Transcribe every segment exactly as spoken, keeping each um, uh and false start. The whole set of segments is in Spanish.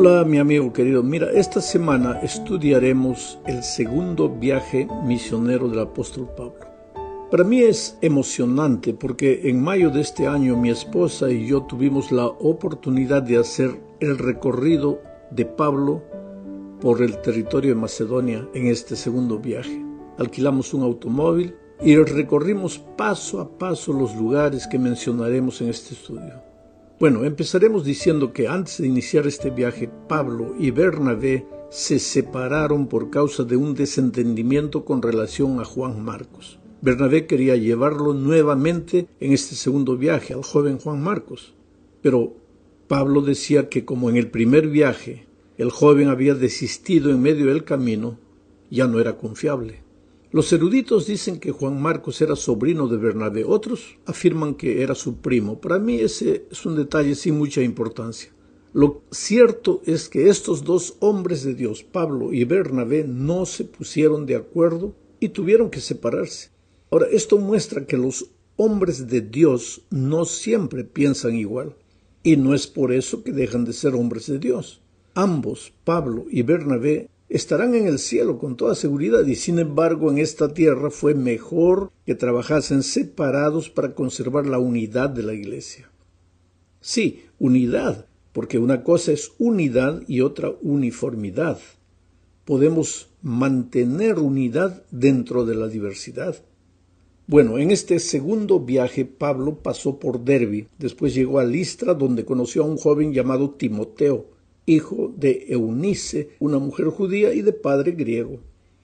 Hola mi amigo querido, mira, esta semana estudiaremos el segundo viaje misionero del apóstol Pablo. Para mí es emocionante porque en mayo de este año mi esposa y yo tuvimos la oportunidad de hacer el recorrido de Pablo por el territorio de Macedonia en este segundo viaje. Alquilamos un automóvil y recorrimos paso a paso los lugares que mencionaremos en este estudio. Bueno, empezaremos diciendo que antes de iniciar este viaje, Pablo y Bernabé se separaron por causa de un desentendimiento con relación a Juan Marcos. Bernabé quería llevarlo nuevamente en este segundo viaje, al joven Juan Marcos. Pero Pablo decía que como en el primer viaje el joven había desistido en medio del camino, ya no era confiable. Los eruditos dicen que Juan Marcos era sobrino de Bernabé, otros afirman que era su primo. Para mí ese es un detalle sin mucha importancia. Lo cierto es que estos dos hombres de Dios, Pablo y Bernabé, no se pusieron de acuerdo y tuvieron que separarse. Ahora, esto muestra que los hombres de Dios no siempre piensan igual, y no es por eso que dejan de ser hombres de Dios. Ambos, Pablo y Bernabé, estarán en el cielo con toda seguridad y sin embargo en esta tierra fue mejor que trabajasen separados para conservar la unidad de la iglesia. Sí, unidad, porque una cosa es unidad y otra uniformidad. Podemos mantener unidad dentro de la diversidad. Bueno, en este segundo viaje Pablo pasó por Derbe, después llegó a Listra donde conoció a un joven llamado Timoteo, hijo de Eunice, una mujer judía y de padre griego.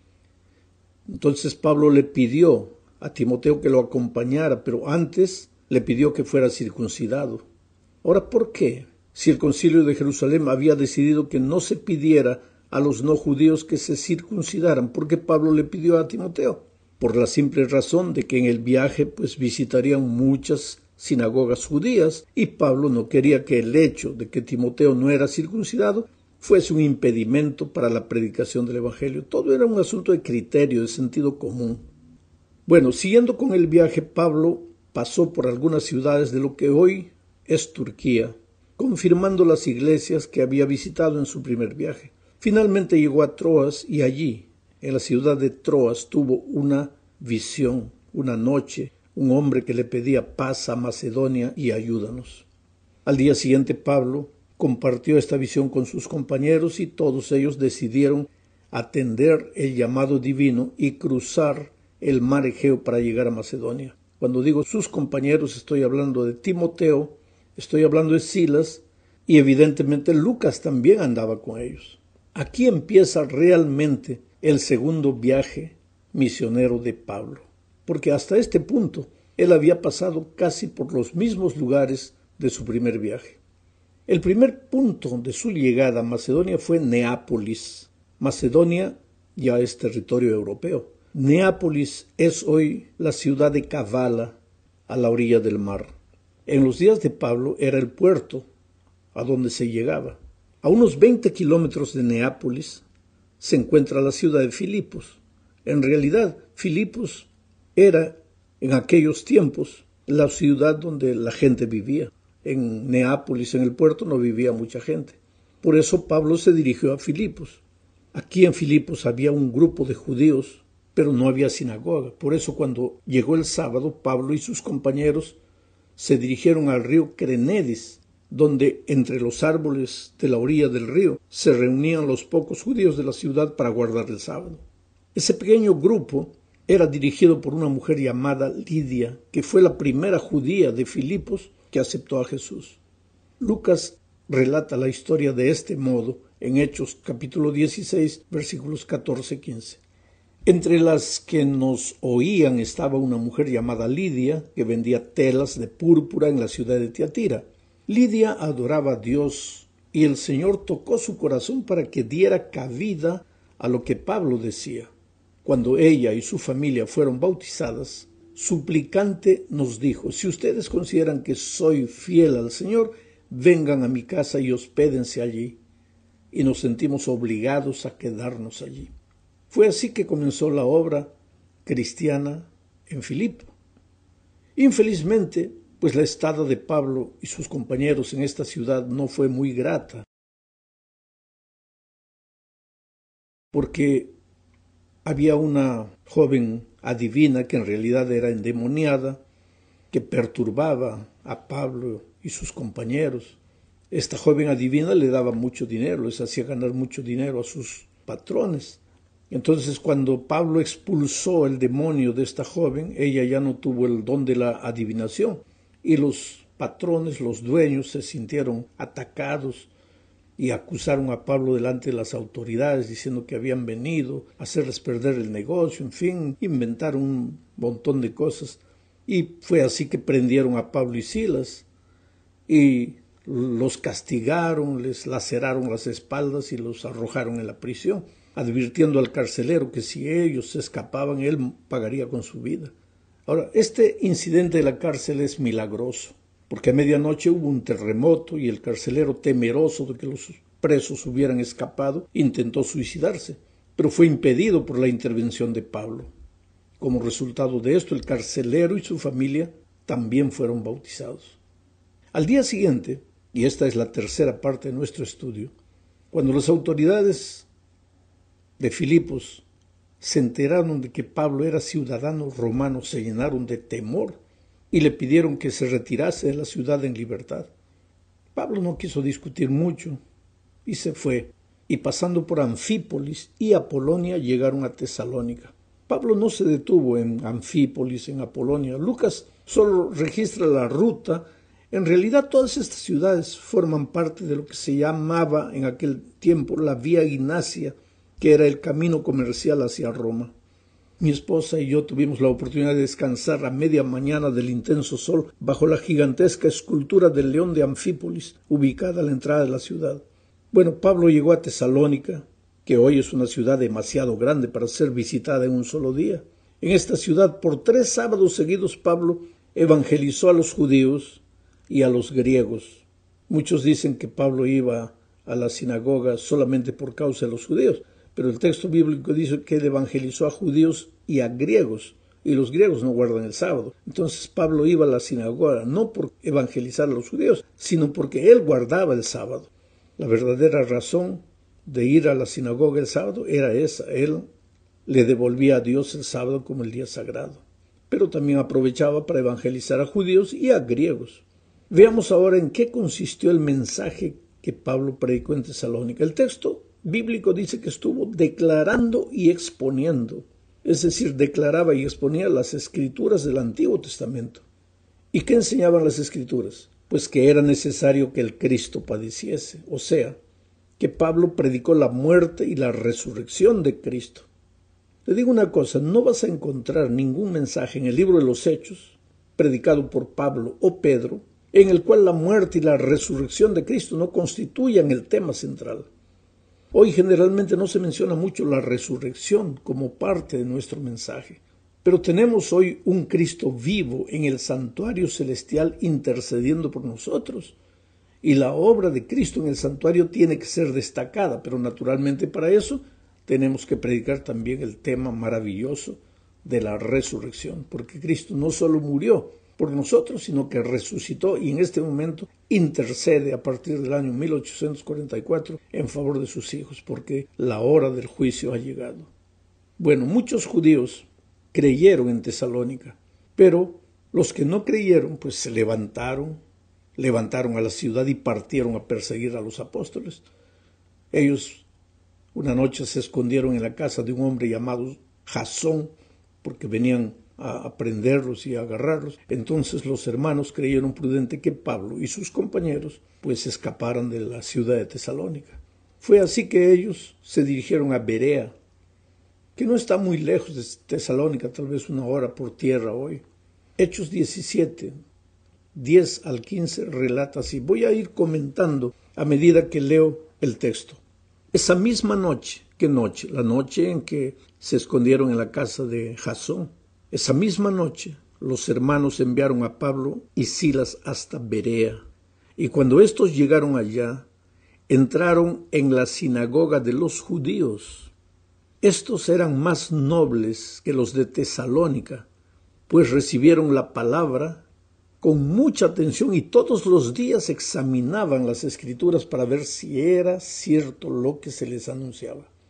Entonces Pablo le pidió a Timoteo que lo acompañara, pero antes le pidió que fuera circuncidado. Ahora, ¿por qué? Si el concilio de Jerusalén había decidido que no se pidiera a los no judíos que se circuncidaran, ¿por qué Pablo le pidió a Timoteo? Por la simple razón de que en el viaje pues visitarían muchas sinagogas judías y Pablo no quería que el hecho de que Timoteo no era circuncidado fuese un impedimento para la predicación del evangelio. Todo era un asunto de criterio, de sentido común. Bueno, siguiendo con el viaje, Pablo pasó por algunas ciudades de lo que hoy es Turquía, confirmando las iglesias que había visitado en su primer viaje. Finalmente llegó a Troas y allí, en la ciudad de Troas, tuvo una visión, una noche, un hombre que le pedía paz a Macedonia y ayúdanos. Al día siguiente Pablo compartió esta visión con sus compañeros y todos ellos decidieron atender el llamado divino y cruzar el mar Egeo para llegar a Macedonia. Cuando digo sus compañeros estoy hablando de Timoteo, estoy hablando de Silas y evidentemente Lucas también andaba con ellos. Aquí empieza realmente el segundo viaje misionero de Pablo, porque hasta este punto él había pasado casi por los mismos lugares de su primer viaje. El primer punto de su llegada a Macedonia fue Neápolis. Macedonia ya es territorio europeo. Neápolis es hoy la ciudad de Kavala, a la orilla del mar. En los días de Pablo era el puerto a donde se llegaba. A unos veinte kilómetros de Neápolis se encuentra la ciudad de Filipos. En realidad, Filipos era en aquellos tiempos la ciudad donde la gente vivía. En Neápolis, en el puerto, no vivía mucha gente. Por eso Pablo se dirigió a Filipos. Aquí en Filipos había un grupo de judíos, pero no había sinagoga. Por eso cuando llegó el sábado, Pablo y sus compañeros se dirigieron al río Crenedis, donde entre los árboles de la orilla del río se reunían los pocos judíos de la ciudad para guardar el sábado. Ese pequeño grupo era dirigido por una mujer llamada Lidia, que fue la primera judía de Filipos que aceptó a Jesús. Lucas relata la historia de este modo en Hechos capítulo dieciséis, versículos catorce a quince. Entre las que nos oían estaba una mujer llamada Lidia, que vendía telas de púrpura en la ciudad de Tiatira. Lidia adoraba a Dios y el Señor tocó su corazón para que diera cabida a lo que Pablo decía. Cuando ella y su familia fueron bautizadas, suplicante nos dijo: si ustedes consideran que soy fiel al Señor, vengan a mi casa y hospédense allí. Y nos sentimos obligados a quedarnos allí. Fue así que comenzó la obra cristiana en Filipo. Infelizmente, pues la estada de Pablo y sus compañeros en esta ciudad no fue muy grata. porque había una joven adivina que en realidad era endemoniada, que perturbaba a Pablo y sus compañeros. Esta joven adivina le daba mucho dinero, les hacía ganar mucho dinero a sus patrones. Entonces, cuando Pablo expulsó el demonio de esta joven, ella ya no tuvo el don de la adivinación, y los patrones, los dueños, se sintieron atacados y acusaron a Pablo delante de las autoridades, diciendo que habían venido a hacerles perder el negocio, en fin, inventaron un montón de cosas. Y fue así que prendieron a Pablo y Silas, y los castigaron, les laceraron las espaldas y los arrojaron en la prisión, advirtiendo al carcelero que si ellos se escapaban, él pagaría con su vida. Ahora, este incidente de la cárcel es milagroso, porque a medianoche hubo un terremoto y el carcelero, temeroso de que los presos hubieran escapado, intentó suicidarse, pero fue impedido por la intervención de Pablo. Como resultado de esto, el carcelero y su familia también fueron bautizados. Al día siguiente, y esta es la tercera parte de nuestro estudio, cuando las autoridades de Filipos se enteraron de que Pablo era ciudadano romano, se llenaron de temor y le pidieron que se retirase de la ciudad en libertad. Pablo no quiso discutir mucho y se fue, y pasando por Anfípolis y Apolonia llegaron a Tesalónica. Pablo no se detuvo en Anfípolis, en Apolonia. Lucas solo registra la ruta. En realidad todas estas ciudades forman parte de lo que se llamaba en aquel tiempo la Vía Ignacia, que era el camino comercial hacia Roma. Mi esposa y yo tuvimos la oportunidad de descansar a media mañana del intenso sol bajo la gigantesca escultura del león de Anfípolis, ubicada a la entrada de la ciudad. Bueno, Pablo llegó a Tesalónica, que hoy es una ciudad demasiado grande para ser visitada en un solo día. En esta ciudad, por tres sábados seguidos, Pablo evangelizó a los judíos y a los griegos. Muchos dicen que Pablo iba a la sinagoga solamente por causa de los judíos, pero el texto bíblico dice que él evangelizó a judíos y a griegos, y los griegos no guardan el sábado. Entonces Pablo iba a la sinagoga no por evangelizar a los judíos, sino porque él guardaba el sábado. La verdadera razón de ir a la sinagoga el sábado era esa: él le devolvía a Dios el sábado como el día sagrado, pero también aprovechaba para evangelizar a judíos y a griegos. Veamos ahora en qué consistió el mensaje que Pablo predicó en Tesalónica. El texto bíblico dice que estuvo declarando y exponiendo, es decir, declaraba y exponía las escrituras del Antiguo Testamento. ¿Y qué enseñaban las escrituras? Pues que era necesario que el Cristo padeciese, o sea, que Pablo predicó la muerte y la resurrección de Cristo. Te digo una cosa, no vas a encontrar ningún mensaje en el libro de los Hechos, predicado por Pablo o Pedro, en el cual la muerte y la resurrección de Cristo no constituyan el tema central. Hoy generalmente no se menciona mucho la resurrección como parte de nuestro mensaje, pero tenemos hoy un Cristo vivo en el santuario celestial intercediendo por nosotros, y la obra de Cristo en el santuario tiene que ser destacada, pero naturalmente para eso tenemos que predicar también el tema maravilloso de la resurrección, porque Cristo no solo murió por nosotros, sino que resucitó y en este momento intercede a partir del año mil ochocientos cuarenta y cuatro en favor de sus hijos, porque la hora del juicio ha llegado. Bueno, muchos judíos creyeron en Tesalónica, pero los que no creyeron pues se levantaron, levantaron a la ciudad y partieron a perseguir a los apóstoles. Ellos una noche se escondieron en la casa de un hombre llamado Jasón, porque venían a prenderlos y a agarrarlos. Entonces los hermanos creyeron prudente que Pablo y sus compañeros pues escaparan de la ciudad de Tesalónica. Fue así que ellos se dirigieron a Berea, que no está muy lejos de Tesalónica, tal vez una hora por tierra hoy. Hechos diecisiete, diez al quince relata así. Voy a ir comentando a medida que leo el texto. Esa misma noche, ¿qué noche? La noche en que se escondieron en la casa de Jasón. Esa misma noche los hermanos enviaron a Pablo y Silas hasta Berea, y cuando estos llegaron allá, entraron en la sinagoga de los judíos. Estos eran más nobles que los de Tesalónica, pues recibieron la palabra con mucha atención y todos los días examinaban las escrituras para ver si era cierto lo que se les anunciaba.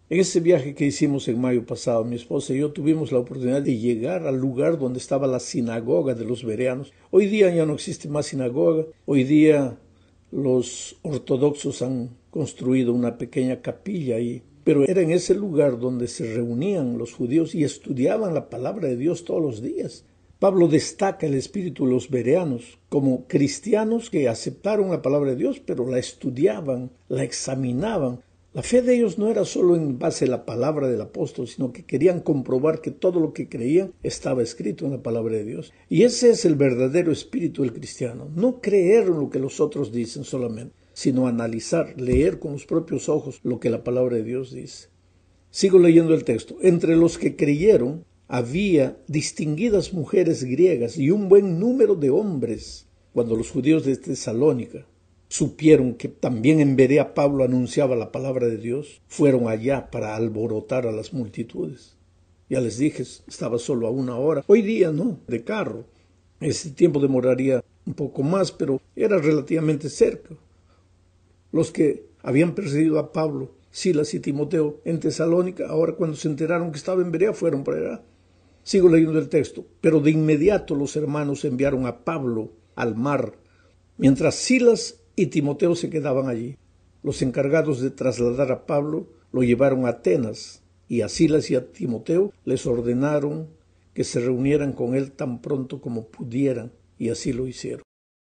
En ese viaje que hicimos en mayo pasado, mi esposa y yo tuvimos la oportunidad de llegar al lugar donde estaba la sinagoga de los bereanos. Hoy día ya no existe más sinagoga. Hoy día los ortodoxos han construido una pequeña capilla ahí. Pero era en ese lugar donde se reunían los judíos y estudiaban la palabra de Dios todos los días. Pablo destaca el espíritu de los bereanos como cristianos que aceptaron la palabra de Dios, pero la estudiaban, la examinaban. La fe de ellos no era solo en base a la palabra del apóstol, sino que querían comprobar que todo lo que creían estaba escrito en la palabra de Dios. Y ese es el verdadero espíritu del cristiano. No creer en lo que los otros dicen solamente, sino analizar, leer con los propios ojos lo que la palabra de Dios dice. Sigo leyendo el texto. Entre los que creyeron había distinguidas mujeres griegas y un buen número de hombres. Cuando los judíos de Tesalónica supieron que también en Berea Pablo anunciaba la palabra de Dios, fueron allá para alborotar a las multitudes. Ya les dije, estaba solo a una hora. Hoy día no, de carro. Ese tiempo demoraría un poco más, pero era relativamente cerca. Los que habían perseguido a Pablo, Silas y Timoteo en Tesalónica, ahora cuando se enteraron que estaba en Berea, fueron para allá. Sigo leyendo el texto. Pero de inmediato los hermanos enviaron a Pablo al mar, mientras Silas y Timoteo se quedaban allí. Los encargados de trasladar a Pablo lo llevaron a Atenas, y a Silas y a Timoteo les ordenaron que se reunieran con él tan pronto como pudieran, y así lo hicieron.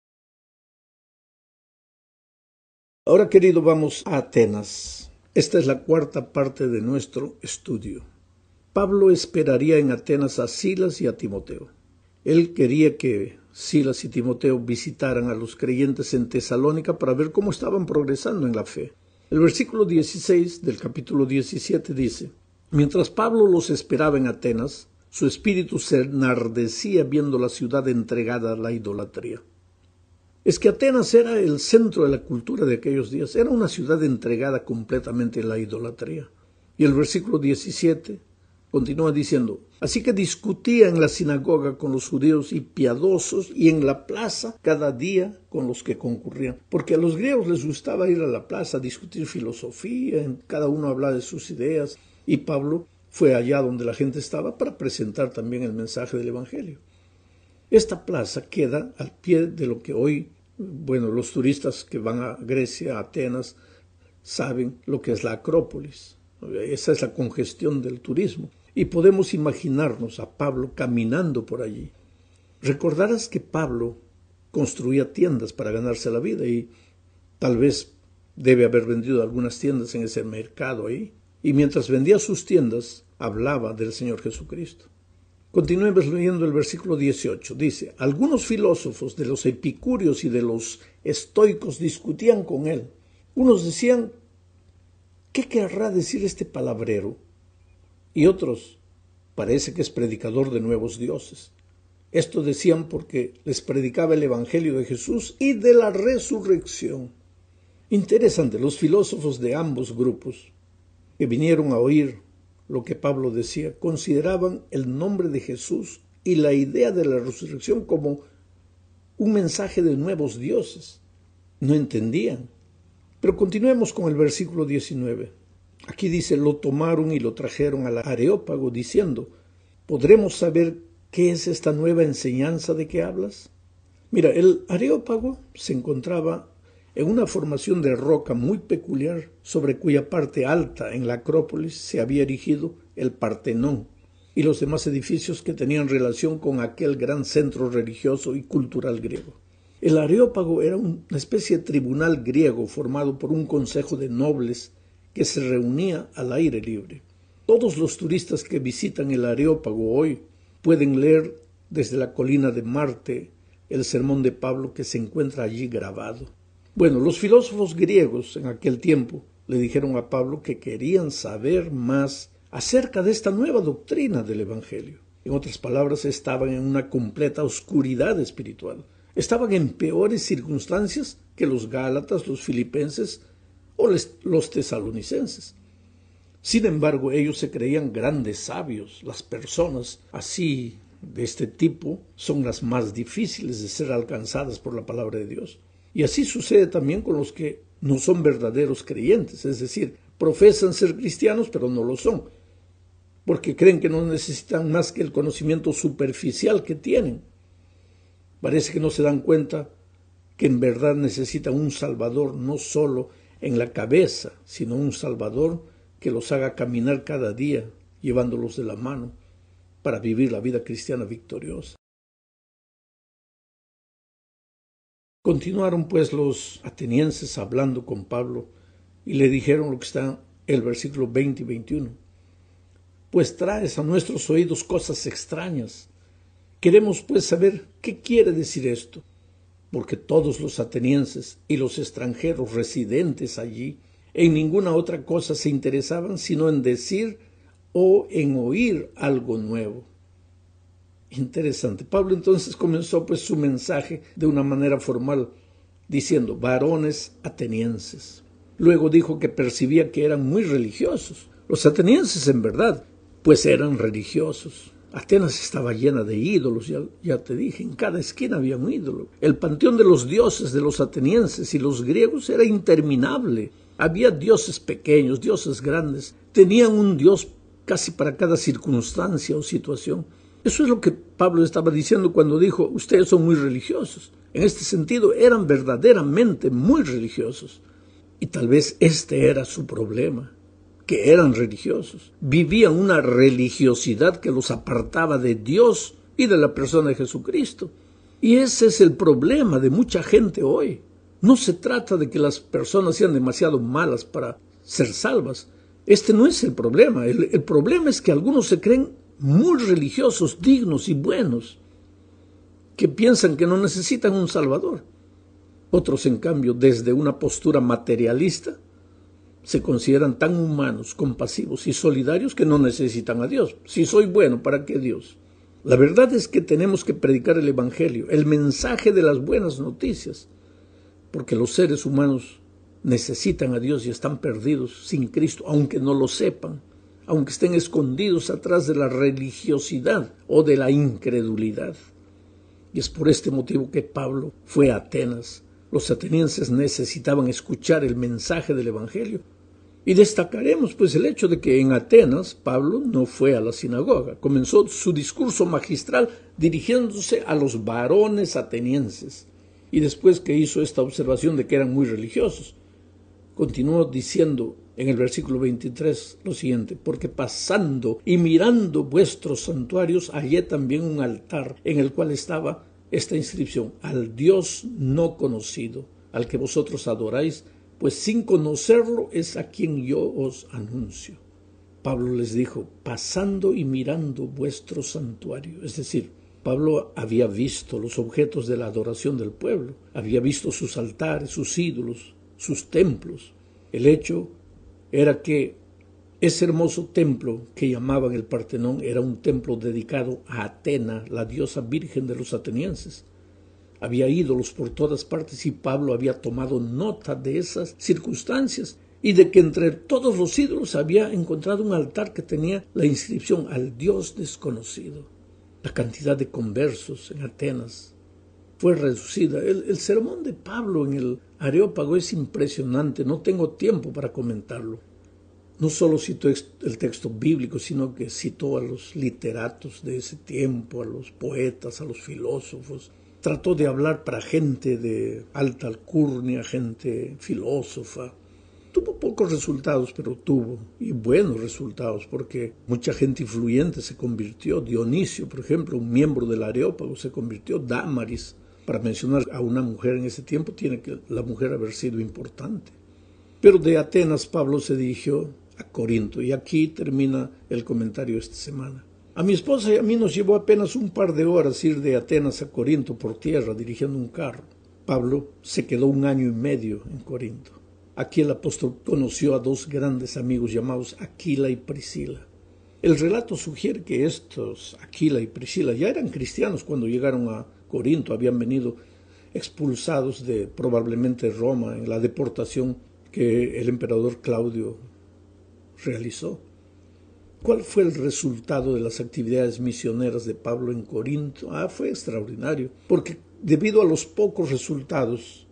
Ahora, querido, vamos a Atenas. Esta es la cuarta parte de nuestro estudio. Pablo esperaría en Atenas a Silas y a Timoteo. Él quería que Silas y Timoteo visitaran a los creyentes en Tesalónica para ver cómo estaban progresando en la fe. El versículo dieciséis del capítulo diecisiete dice: Mientras Pablo los esperaba en Atenas, su espíritu se enardecía viendo la ciudad entregada a la idolatría. Es que Atenas era el centro de la cultura de aquellos días, era una ciudad entregada completamente a la idolatría. Y el versículo diecisiete continúa diciendo: Así que discutía en la sinagoga con los judíos y piadosos, y en la plaza cada día con los que concurrían. Porque a los griegos les gustaba ir a la plaza a discutir filosofía, cada uno hablaba de sus ideas, y Pablo fue allá donde la gente estaba para presentar también el mensaje del Evangelio. Esta plaza queda al pie de lo que hoy, bueno, los turistas que van a Grecia, a Atenas, saben lo que es la Acrópolis. Esa es la congestión del turismo. Y podemos imaginarnos a Pablo caminando por allí. Recordarás que Pablo construía tiendas para ganarse la vida y tal vez debe haber vendido algunas tiendas en ese mercado ahí. Y mientras vendía sus tiendas, hablaba del Señor Jesucristo. Continuemos leyendo el versículo dieciocho. Dice: Algunos filósofos de los epicúreos y de los estoicos discutían con él. Unos decían: ¿qué querrá decir este palabrero? Y otros: parece que es predicador de nuevos dioses. Esto decían porque les predicaba el Evangelio de Jesús y de la resurrección. Interesante, los filósofos de ambos grupos que vinieron a oír lo que Pablo decía, consideraban el nombre de Jesús y la idea de la resurrección como un mensaje de nuevos dioses. No entendían. Pero continuemos con el versículo diecinueve. Aquí dice: lo tomaron y lo trajeron al Areópago diciendo: ¿podremos saber qué es esta nueva enseñanza de que hablas? Mira, el Areópago se encontraba en una formación de roca muy peculiar, sobre cuya parte alta en la Acrópolis se había erigido el Partenón y los demás edificios que tenían relación con aquel gran centro religioso y cultural griego. El Areópago era una especie de tribunal griego formado por un consejo de nobles que se reunía al aire libre. Todos los turistas que visitan el Areópago hoy pueden leer desde la colina de Marte el sermón de Pablo que se encuentra allí grabado. Bueno, los filósofos griegos en aquel tiempo le dijeron a Pablo que querían saber más acerca de esta nueva doctrina del Evangelio. En otras palabras, estaban en una completa oscuridad espiritual. Estaban en peores circunstancias que los gálatas, los filipenses o les, los tesalonicenses. Sin embargo, ellos se creían grandes sabios. Las personas así, de este tipo, son las más difíciles de ser alcanzadas por la palabra de Dios. Y así sucede también con los que no son verdaderos creyentes, es decir, profesan ser cristianos, pero no lo son, porque creen que no necesitan más que el conocimiento superficial que tienen. Parece que no se dan cuenta que en verdad necesitan un Salvador, no solo en la cabeza, sino un Salvador que los haga caminar cada día, llevándolos de la mano, para vivir la vida cristiana victoriosa. Continuaron pues los atenienses hablando con Pablo y le dijeron lo que está en el versículo veinte y veintiuno. Pues traes a nuestros oídos cosas extrañas. Queremos pues saber qué quiere decir esto, porque todos los atenienses y los extranjeros residentes allí en ninguna otra cosa se interesaban sino en decir o en oír algo nuevo. Interesante. Pablo entonces comenzó pues su mensaje de una manera formal, diciendo, varones atenienses. Luego dijo que percibía que eran muy religiosos. Los atenienses en verdad, pues eran religiosos. Atenas estaba llena de ídolos, ya, ya te dije, en cada esquina había un ídolo. El panteón de los dioses de los atenienses y los griegos era interminable. Había dioses pequeños, dioses grandes. Tenían un dios casi para cada circunstancia o situación. Eso es lo que Pablo estaba diciendo cuando dijo, ustedes son muy religiosos. En este sentido, eran verdaderamente muy religiosos. Y tal vez este era su problema, que eran religiosos. Vivían una religiosidad que los apartaba de Dios y de la persona de Jesucristo. Y ese es el problema de mucha gente hoy. No se trata de que las personas sean demasiado malas para ser salvas. Este no es el problema. El, el problema es que algunos se creen muy religiosos, dignos y buenos, que piensan que no necesitan un Salvador. Otros, en cambio, desde una postura materialista, se consideran tan humanos, compasivos y solidarios que no necesitan a Dios. Si soy bueno, ¿para qué Dios? La verdad es que tenemos que predicar el Evangelio, el mensaje de las buenas noticias, porque los seres humanos necesitan a Dios y están perdidos sin Cristo, aunque no lo sepan, aunque estén escondidos atrás de la religiosidad o de la incredulidad. Y es por este motivo que Pablo fue a Atenas. Los atenienses necesitaban escuchar el mensaje del Evangelio. Y destacaremos pues el hecho de que en Atenas Pablo no fue a la sinagoga. Comenzó su discurso magistral dirigiéndose a los varones atenienses. Y después que hizo esta observación de que eran muy religiosos, continuó diciendo en el versículo veintitrés lo siguiente, porque pasando y mirando vuestros santuarios hallé también un altar en el cual estaba esta inscripción, al Dios no conocido, al que vosotros adoráis, pues sin conocerlo es a quien yo os anuncio. Pablo les dijo, pasando y mirando vuestro santuario, es decir, Pablo había visto los objetos de la adoración del pueblo, había visto sus altares, sus ídolos, sus templos. El hecho era que ese hermoso templo que llamaban el Partenón era un templo dedicado a Atena, la diosa virgen de los atenienses. Había ídolos por todas partes y Pablo había tomado nota de esas circunstancias y de que entre todos los ídolos había encontrado un altar que tenía la inscripción al Dios desconocido. La cantidad de conversos en Atenas fue reducida. El, el sermón de Pablo en el Areópago es impresionante, no tengo tiempo para comentarlo. No solo citó el texto bíblico, sino que citó a los literatos de ese tiempo, a los poetas, a los filósofos. Trató de hablar para gente de alta alcurnia, gente filósofa. Tuvo pocos resultados, pero tuvo, y buenos resultados, porque mucha gente influyente se convirtió. Dionisio, por ejemplo, un miembro del Areópago, se convirtió. Dámaris, para mencionar a una mujer en ese tiempo, tiene que la mujer haber sido importante. Pero de Atenas Pablo se dirigió a Corinto, y aquí termina el comentario esta semana. A mi esposa y a mí nos llevó apenas un par de horas ir de Atenas a Corinto por tierra, dirigiendo un carro. Pablo se quedó un año y medio en Corinto. Aquí el apóstol conoció a dos grandes amigos llamados Aquila y Priscila. El relato sugiere que estos, Aquila y Priscila, ya eran cristianos cuando llegaron a Corinto, habían venido expulsados de probablemente Roma en la deportación que el emperador Claudio realizó. ¿Cuál fue el resultado de las actividades misioneras de Pablo en Corinto? Ah, fue extraordinario, porque debido a los pocos resultados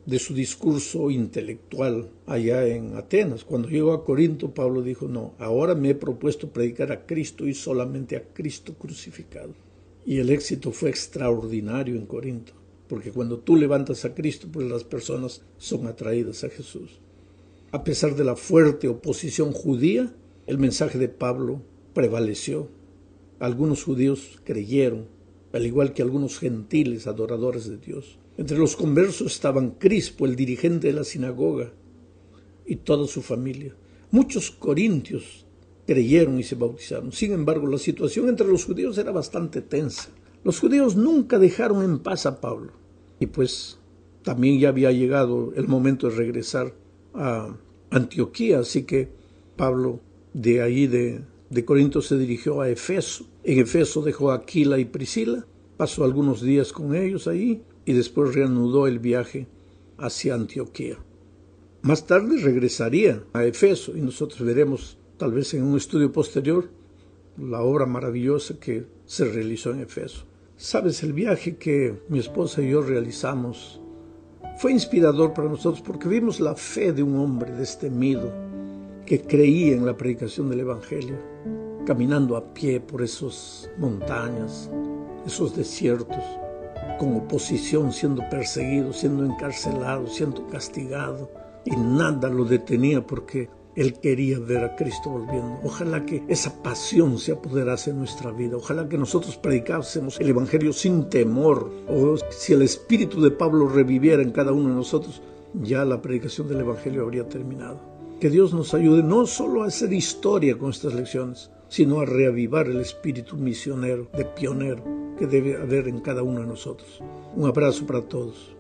de su discurso intelectual allá en Atenas. Cuando llegó a Corinto, Pablo dijo, no, ahora me he propuesto predicar a Cristo y solamente a Cristo crucificado. Y el éxito fue extraordinario en Corinto, porque cuando tú levantas a Cristo, pues las personas son atraídas a Jesús. A pesar de la fuerte oposición judía, el mensaje de Pablo prevaleció. Algunos judíos creyeron, al igual que algunos gentiles adoradores de Dios. Entre los conversos estaban Crispo, el dirigente de la sinagoga, y toda su familia. Muchos corintios creyeron y se bautizaron. Sin embargo, la situación entre los judíos era bastante tensa. Los judíos nunca dejaron en paz a Pablo. Y pues también ya había llegado el momento de regresar a Antioquía, así que Pablo de ahí de, de Corinto se dirigió a Efeso. En Efeso dejó a Aquila y Priscila, pasó algunos días con ellos ahí y después reanudó el viaje hacia Antioquía. Más tarde regresaría a Efeso y nosotros veremos tal vez en un estudio posterior la obra maravillosa que se realizó en Efeso. Sabes, el viaje que mi esposa y yo realizamos fue inspirador para nosotros porque vimos la fe de un hombre destemido que creía en la predicación del Evangelio, caminando a pie por esas montañas, esos desiertos, con oposición, siendo perseguido, siendo encarcelado, siendo castigado, y nada lo detenía porque él quería ver a Cristo volviendo. Ojalá que esa pasión se apoderase en nuestra vida. Ojalá que nosotros predicásemos el Evangelio sin temor. O si el espíritu de Pablo reviviera en cada uno de nosotros, ya la predicación del Evangelio habría terminado. Que Dios nos ayude no solo a hacer historia con estas lecciones, sino a reavivar el espíritu misionero, de pionero, que debe haber en cada uno de nosotros. Un abrazo para todos.